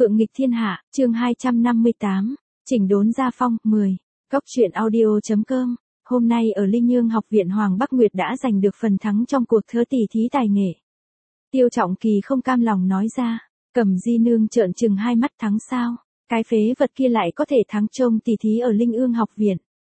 Phượng nghịch thiên hạ, chương 258, chỉnh đốn gia phong, 10. Cốc truyện audio.com. Hôm nay ở Linh Nhương học viện Hoàng Bắc Nguyệt đã giành được phần thắng trong cuộc thơ tỷ thí tài nghệ. Tiêu Trọng Kỳ không cam lòng nói ra, Cẩm Di nương trợn trừng hai mắt, thắng sao? Cái phế vật kia lại có thể thắng trông tỷ thí ở Linh Ương học viện.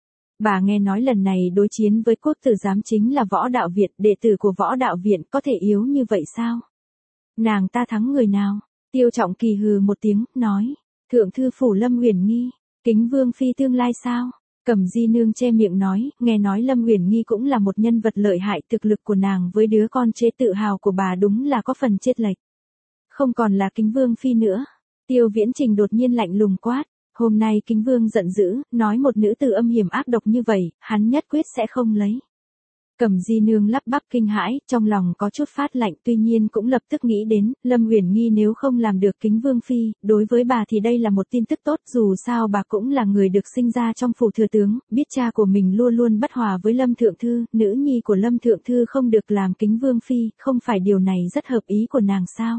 Bà nghe nói lần này đối chiến với quốc tử giám chính là Võ Đạo Viện, đệ tử của Võ Đạo Viện có thể yếu như vậy sao? Nàng ta thắng người nào? Tiêu Trọng Kỳ hừ một tiếng, nói, thượng thư phủ Lâm Uyển Nghi, Kính Vương phi tương lai sao? Cẩm Di nương che miệng nói, nghe nói Lâm Uyển Nghi cũng là một nhân vật lợi hại, thực lực của nàng với đứa con chế tự hào của bà đúng là có phần chênh lệch. Không còn là Kính Vương phi nữa. Tiêu Viễn Trình đột nhiên lạnh lùng quát, hôm nay Kính Vương giận dữ, nói một nữ tử âm hiểm ác độc như vậy, hắn nhất quyết sẽ không lấy. Cẩm Di nương lắp bắp kinh hãi, trong lòng có chút phát lạnh, tuy nhiên cũng lập tức nghĩ đến, Lâm Uyển Nghi nếu không làm được Kính Vương phi, đối với bà thì đây là một tin tức tốt, dù sao bà cũng là người được sinh ra trong phủ thừa tướng, biết cha của mình luôn luôn bất hòa với Lâm thượng thư, nữ nhi của Lâm thượng thư không được làm Kính Vương phi, không phải điều này rất hợp ý của nàng sao?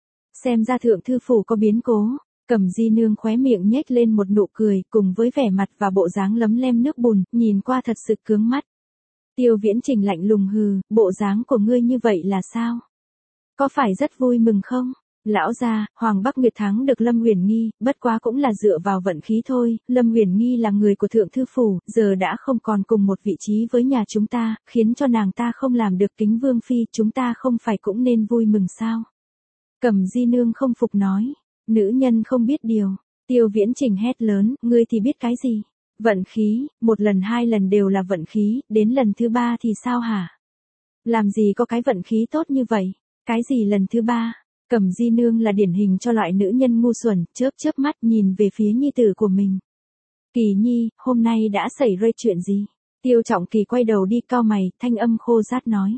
Xem ra thượng thư phủ có biến cố. Cẩm Di nương khóe miệng nhếch lên một nụ cười, cùng với vẻ mặt và bộ dáng lấm lem nước bùn, nhìn qua thật sự cướng mắt. Tiêu Viễn Trình lạnh lùng hừ, bộ dáng của ngươi như vậy là sao? Có phải rất vui mừng không? Lão gia, Hoàng Bắc Nguyệt thắng được Lâm Uyển Nghi, bất quá cũng là dựa vào vận khí thôi, Lâm Uyển Nghi là người của thượng thư phủ, giờ đã không còn cùng một vị trí với nhà chúng ta, khiến cho nàng ta không làm được Kính Vương phi, chúng ta không phải cũng nên vui mừng sao? Cẩm Di nương không phục nói, nữ nhân không biết điều. Tiêu Viễn Trình hét lớn, ngươi thì biết cái gì? Vận khí, một lần hai lần đều là vận khí, đến lần thứ ba thì sao hả? Làm gì có cái vận khí tốt như vậy? Cái gì lần thứ ba? Cẩm Di nương là điển hình cho loại nữ nhân ngu xuẩn, chớp chớp mắt nhìn về phía nhi tử của mình. Kỳ nhi, hôm nay đã xảy ra chuyện gì? Tiêu Trọng Kỳ quay đầu đi cau mày, thanh âm khô rát nói.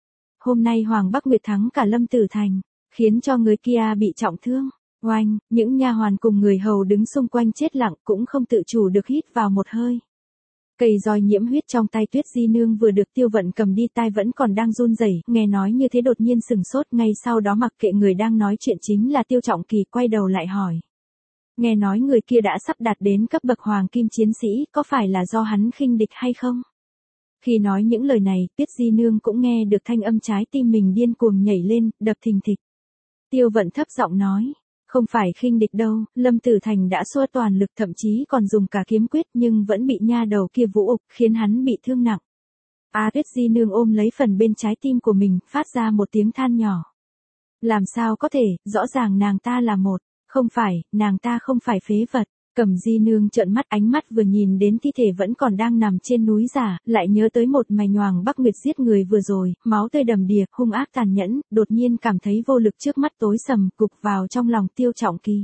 Hôm nay Hoàng Bắc Nguyệt thắng cả Lâm Tử Thành, khiến cho người kia bị trọng thương. Oanh, những nha hoàn cùng người hầu đứng xung quanh chết lặng, cũng không tự chủ được hít vào một hơi. Cây roi nhiễm huyết trong tay Tuyết Di nương vừa được Tiêu Vận cầm đi, tai vẫn còn đang run rẩy, nghe nói như thế đột nhiên sừng sốt, ngay sau đó mặc kệ người đang nói chuyện chính là Tiêu Trọng Kỳ, quay đầu lại hỏi. Nghe nói người kia đã sắp đạt đến cấp bậc hoàng kim chiến sĩ, có phải là do hắn khinh địch hay không? Khi nói những lời này, Tuyết Di nương cũng nghe được thanh âm, trái tim mình điên cuồng nhảy lên, đập thình thịch. Tiêu Vận thấp giọng nói. Không phải khinh địch đâu, Lâm Tử Thành đã xua toàn lực, thậm chí còn dùng cả kiếm quyết, nhưng vẫn bị nha đầu kia vũ ục, khiến hắn bị thương nặng. Tuyết Di nương ôm lấy phần bên trái tim của mình, phát ra một tiếng than nhỏ. Làm sao có thể, rõ ràng nàng ta là một, không phải, nàng ta không phải phế vật. Cẩm Di nương trợn mắt, ánh mắt vừa nhìn đến thi thể vẫn còn đang nằm trên núi giả, lại nhớ tới một màn Hoàng Bắc Nguyệt giết người vừa rồi, máu tươi đầm đìa, hung ác tàn nhẫn, đột nhiên cảm thấy vô lực, trước mắt tối sầm, cục vào trong lòng Tiêu Trọng Kỳ.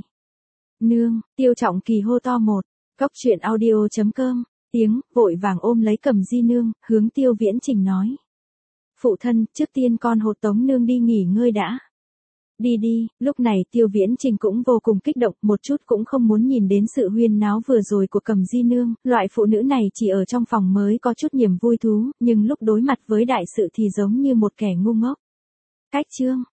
Nương, Tiêu Trọng Kỳ hô to một, cốc truyện audio.com, tiếng, vội vàng ôm lấy Cẩm Di nương, hướng Tiêu Viễn Trình nói. Phụ thân, trước tiên con hộ tống nương đi nghỉ ngơi đã. Đi đi, lúc này Tiêu Viễn Trình cũng vô cùng kích động, một chút cũng không muốn nhìn đến sự huyên náo vừa rồi của Cẩm Di nương, loại phụ nữ này chỉ ở trong phòng mới có chút niềm vui thú, nhưng lúc đối mặt với đại sự thì giống như một kẻ ngu ngốc. Cách chương.